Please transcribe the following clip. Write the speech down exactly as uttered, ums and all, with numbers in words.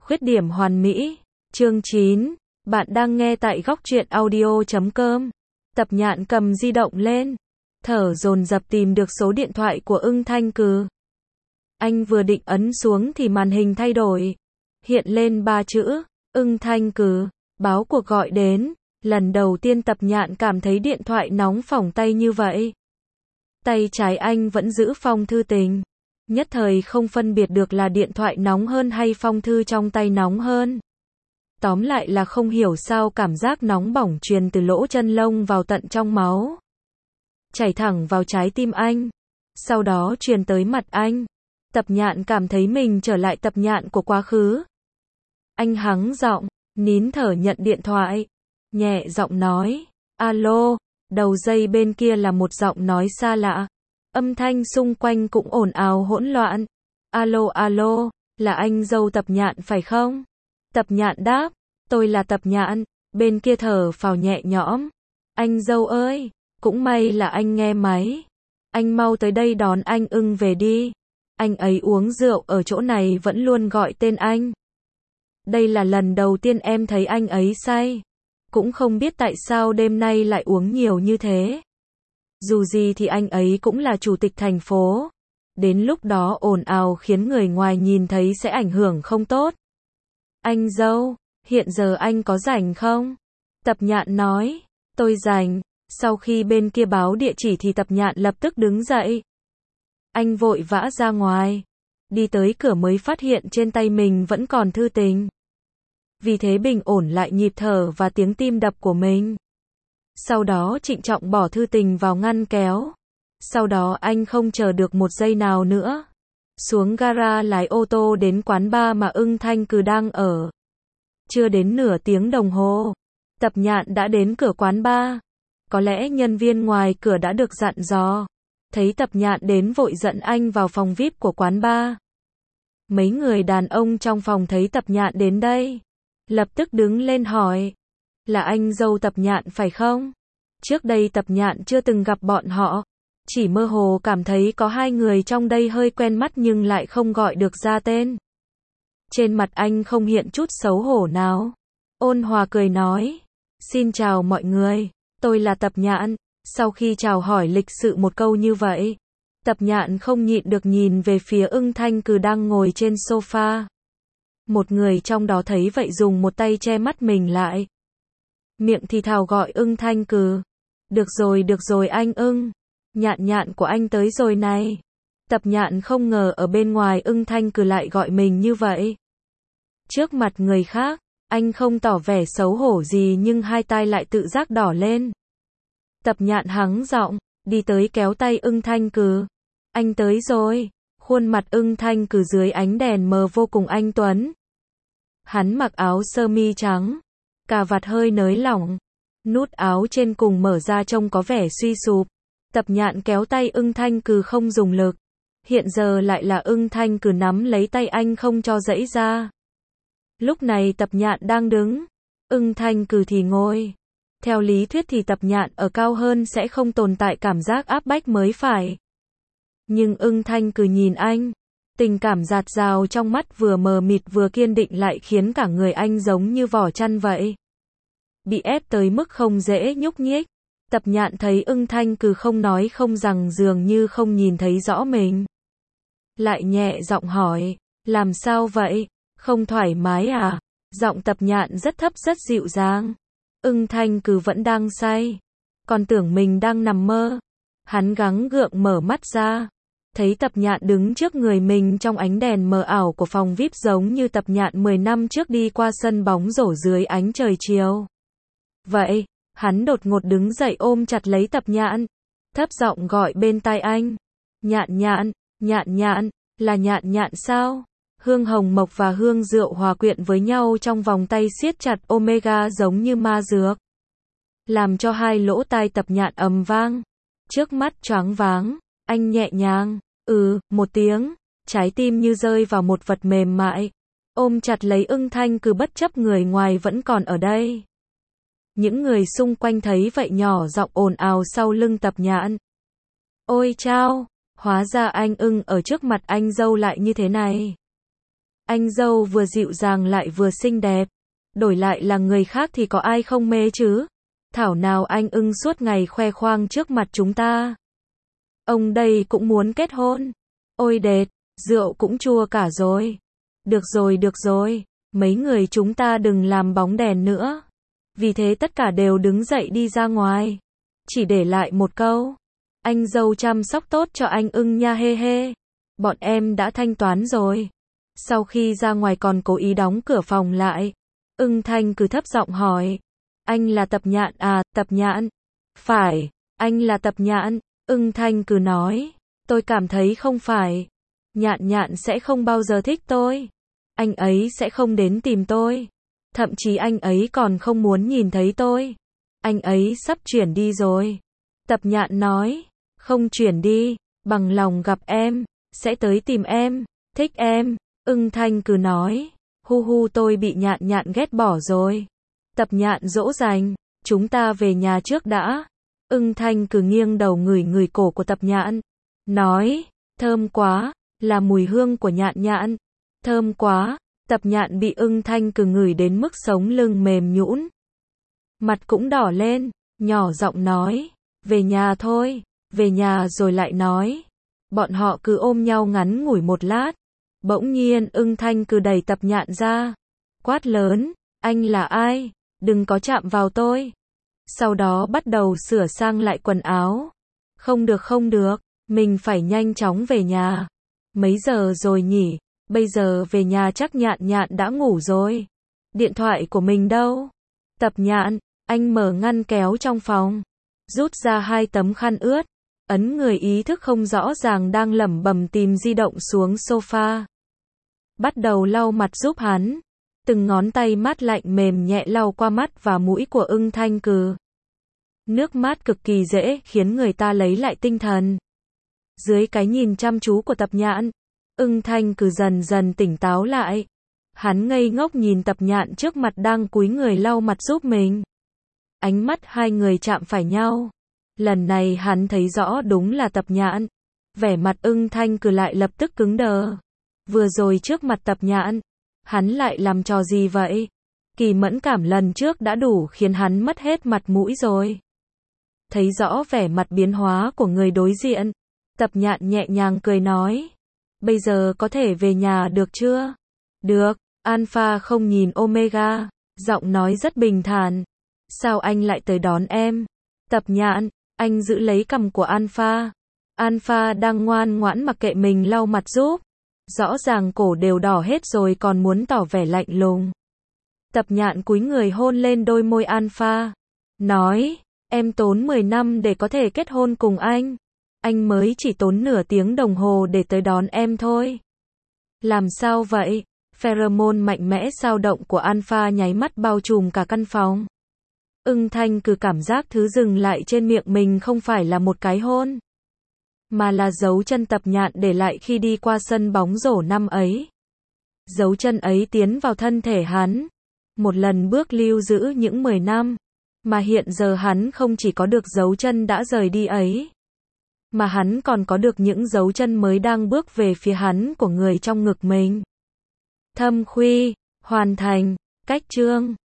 Khuyết điểm hoàn mỹ. Chương chín. Bạn đang nghe tại góc truyện audio chấm com. Tập Nhạn cầm di động lên, thở dồn dập tìm được số điện thoại của Ưng Thanh Cừ. Anh vừa định ấn xuống thì màn hình thay đổi. Hiện lên ba chữ, Ưng Thanh Cừ, báo cuộc gọi đến. Lần đầu tiên Tập Nhạn cảm thấy điện thoại nóng phỏng tay như vậy. Tay trái anh vẫn giữ phong thư tình. Nhất thời không phân biệt được là điện thoại nóng hơn hay phong thư trong tay nóng hơn. Tóm lại là không hiểu sao cảm giác nóng bỏng truyền từ lỗ chân lông vào tận trong máu, chảy thẳng vào trái tim anh, sau đó truyền tới mặt anh. Tập Nhạn cảm thấy mình trở lại Tập Nhạn của quá khứ. Anh hắng giọng, nín thở nhận điện thoại, nhẹ giọng nói, alo. Đầu dây bên kia là một giọng nói xa lạ. Âm thanh xung quanh cũng ồn ào hỗn loạn. Alo alo, là anh dâu Tập Nhạn phải không? Tập Nhạn đáp, tôi là Tập Nhạn. Bên kia thở phào nhẹ nhõm. Anh dâu ơi, cũng may là anh nghe máy. Anh mau tới đây đón anh Ưng về đi. Anh ấy uống rượu ở chỗ này vẫn luôn gọi tên anh. Đây là lần đầu tiên em thấy anh ấy say. Cũng không biết tại sao đêm nay lại uống nhiều như thế. Dù gì thì anh ấy cũng là chủ tịch thành phố. Đến lúc đó ồn ào khiến người ngoài nhìn thấy sẽ ảnh hưởng không tốt. Anh dâu, hiện giờ anh có rảnh không? Tập Nhạn nói, tôi rảnh. Sau khi bên kia báo địa chỉ thì Tập Nhạn lập tức đứng dậy. Anh vội vã ra ngoài. Đi tới cửa mới phát hiện trên tay mình vẫn còn thư tình. Vì thế bình ổn lại nhịp thở và tiếng tim đập của mình. Sau đó trịnh trọng bỏ thư tình vào ngăn kéo. Sau đó anh không chờ được một giây nào nữa. Xuống gara lái ô tô đến quán bar mà Ưng Thanh Cừ đang ở. Chưa đến nửa tiếng đồng hồ, Tập Nhạn đã đến cửa quán bar. Có lẽ nhân viên ngoài cửa đã được dặn dò. Thấy Tập Nhạn đến vội dẫn anh vào phòng vi ai pi của quán bar. Mấy người đàn ông trong phòng thấy Tập Nhạn đến đây, lập tức đứng lên hỏi, là anh dâu Tập Nhạn phải không? Trước đây Tập Nhạn chưa từng gặp bọn họ, chỉ mơ hồ cảm thấy có hai người trong đây hơi quen mắt nhưng lại không gọi được ra tên. Trên mặt anh không hiện chút xấu hổ nào, ôn hòa cười nói, xin chào mọi người, tôi là Tập Nhạn. Sau khi chào hỏi lịch sự một câu như vậy, Tập Nhạn không nhịn được nhìn về phía Ưng Thanh Cừ đang ngồi trên sofa. Một người trong đó thấy vậy dùng một tay che mắt mình lại. Miệng thì thào gọi Ưng Thanh Cừ. Được rồi được rồi anh Ưng. Nhạn nhạn của anh tới rồi này. Tập Nhạn không ngờ ở bên ngoài Ưng Thanh Cừ lại gọi mình như vậy. Trước mặt người khác, anh không tỏ vẻ xấu hổ gì nhưng hai tai lại tự giác đỏ lên. Tập Nhạn hắng giọng, đi tới kéo tay Ưng Thanh Cừ. Anh tới rồi. Khuôn mặt Ưng Thanh Cừ dưới ánh đèn mờ vô cùng anh tuấn. Hắn mặc áo sơ mi trắng, cà vạt hơi nới lỏng, nút áo trên cùng mở ra trông có vẻ suy sụp. Tập Nhạn kéo tay Ưng Thanh Cừ không dùng lực. Hiện giờ lại là Ưng Thanh Cừ nắm lấy tay anh không cho giãy ra. Lúc này Tập Nhạn đang đứng, Ưng Thanh Cừ thì ngồi. Theo lý thuyết thì Tập Nhạn ở cao hơn sẽ không tồn tại cảm giác áp bách mới phải. Nhưng Ưng Thanh Cừ nhìn anh, tình cảm dạt dào trong mắt vừa mờ mịt vừa kiên định lại khiến cả người anh giống như vỏ chăn vậy. Bị ép tới mức không dễ nhúc nhích. Tập Nhạn thấy Ưng Thanh Cừ không nói không rằng dường như không nhìn thấy rõ mình. Lại nhẹ giọng hỏi, làm sao vậy? Không thoải mái à? Giọng Tập Nhạn rất thấp rất dịu dàng. Ưng Thanh Cừ vẫn đang say, còn tưởng mình đang nằm mơ. Hắn gắng gượng mở mắt ra, thấy Tập Nhạn đứng trước người mình trong ánh đèn mờ ảo của phòng vi ai pi giống như Tập Nhạn mười năm trước đi qua sân bóng rổ dưới ánh trời chiều. Vậy, hắn đột ngột đứng dậy ôm chặt lấy Tập Nhạn, thấp giọng gọi bên tai anh. Nhạn nhạn, nhạn nhạn, là nhạn nhạn sao? Hương hồng mộc và hương rượu hòa quyện với nhau trong vòng tay siết chặt Omega giống như ma dược, làm cho hai lỗ tai Tập Nhạn ầm vang. Trước mắt choáng váng, anh nhẹ nhàng, ừ, một tiếng, trái tim như rơi vào một vật mềm mại, ôm chặt lấy Ưng Thanh Cừ bất chấp người ngoài vẫn còn ở đây. Những người xung quanh thấy vậy nhỏ giọng ồn ào sau lưng Tập Nhạn. Ôi chao, hóa ra anh Ưng ở trước mặt anh dâu lại như thế này. Anh dâu vừa dịu dàng lại vừa xinh đẹp. Đổi lại là người khác thì có ai không mê chứ? Thảo nào anh ưng suốt ngày khoe khoang trước mặt chúng ta. Ông đây cũng muốn kết hôn. Ôi đệt, rượu cũng chua cả rồi. Được rồi được rồi, mấy người chúng ta đừng làm bóng đèn nữa. Vì thế tất cả đều đứng dậy đi ra ngoài. Chỉ để lại một câu. Anh dâu chăm sóc tốt cho anh ưng nha hê hê. Bọn em đã thanh toán rồi. Sau khi ra ngoài còn cố ý đóng cửa phòng lại. Ưng Thanh cứ thấp giọng hỏi. Anh là Tập Nhạn à, Tập Nhạn? Phải, anh là Tập Nhạn. Ưng Thanh cứ nói. Tôi cảm thấy không phải. Nhạn Nhạn sẽ không bao giờ thích tôi. Anh ấy sẽ không đến tìm tôi. Thậm chí anh ấy còn không muốn nhìn thấy tôi. Anh ấy sắp chuyển đi rồi. Tập Nhạn nói. Không chuyển đi, bằng lòng gặp em, sẽ tới tìm em, thích em. Ưng Thanh cứ nói. Hu hu tôi bị Nhạn Nhạn ghét bỏ rồi. Tập Nhạn dỗ dành. Chúng ta về nhà trước đã. Ưng Thanh cứ nghiêng đầu ngửi ngửi cổ của Tập Nhạn. Nói. Thơm quá, là mùi hương của Nhạn Nhạn. Thơm quá. Tập Nhạn bị Ưng Thanh cứ ngửi đến mức sống lưng mềm nhũn. Mặt cũng đỏ lên, nhỏ giọng nói. Về nhà thôi, về nhà rồi lại nói. Bọn họ cứ ôm nhau ngắn ngủi một lát. Bỗng nhiên Ưng Thanh cứ đẩy Tập Nhạn ra. Quát lớn, anh là ai? Đừng có chạm vào tôi. Sau đó bắt đầu sửa sang lại quần áo. Không được không được, mình phải nhanh chóng về nhà. Mấy giờ rồi nhỉ? Bây giờ về nhà chắc Nhạn Nhạn đã ngủ rồi. Điện thoại của mình đâu? Tập Nhạn, anh mở ngăn kéo trong phòng. Rút ra hai tấm khăn ướt. Ấn người ý thức không rõ ràng đang lẩm bẩm tìm di động xuống sofa. Bắt đầu lau mặt giúp hắn. Từng ngón tay mát lạnh mềm nhẹ lau qua mắt và mũi của Ưng Thanh Cừ. Nước mát cực kỳ dễ khiến người ta lấy lại tinh thần. Dưới cái nhìn chăm chú của Tập Nhạn, Ưng Thanh Cừ dần dần tỉnh táo lại. Hắn ngây ngốc nhìn Tập Nhạn trước mặt đang cúi người lau mặt giúp mình. Ánh mắt hai người chạm phải nhau. Lần này hắn thấy rõ đúng là Tập Nhạn. Vẻ mặt Ưng Thanh Cừ lại lập tức cứng đờ. Vừa rồi trước mặt Tập Nhạn, hắn lại làm trò gì vậy? Kỳ mẫn cảm lần trước đã đủ khiến hắn mất hết mặt mũi rồi. Thấy rõ vẻ mặt biến hóa của người đối diện, Tập Nhạn nhẹ nhàng cười nói. Bây giờ có thể về nhà được chưa? Được, Alpha không nhìn Omega, giọng nói rất bình thản. Sao anh lại tới đón em? Tập Nhạn, anh giữ lấy cằm của Alpha. Alpha đang ngoan ngoãn mặc kệ mình lau mặt giúp. Rõ ràng cổ đều đỏ hết rồi còn muốn tỏ vẻ lạnh lùng. Tập Nhạn cúi người hôn lên đôi môi Alpha. Nói, em tốn mười năm để có thể kết hôn cùng anh. Anh mới chỉ tốn nửa tiếng đồng hồ để tới đón em thôi. Làm sao vậy? Pheromone mạnh mẽ dao động của Alpha nháy mắt bao trùm cả căn phòng. Ưng Thanh cứ cảm giác thứ dừng lại trên miệng mình không phải là một cái hôn, mà là dấu chân Tập Nhạn để lại khi đi qua sân bóng rổ năm ấy. Dấu chân ấy tiến vào thân thể hắn. Một lần bước lưu giữ những mười năm. Mà hiện giờ hắn không chỉ có được dấu chân đã rời đi ấy, mà hắn còn có được những dấu chân mới đang bước về phía hắn của người trong ngực mình. Thâm Khuy, hoàn thành, cách chương.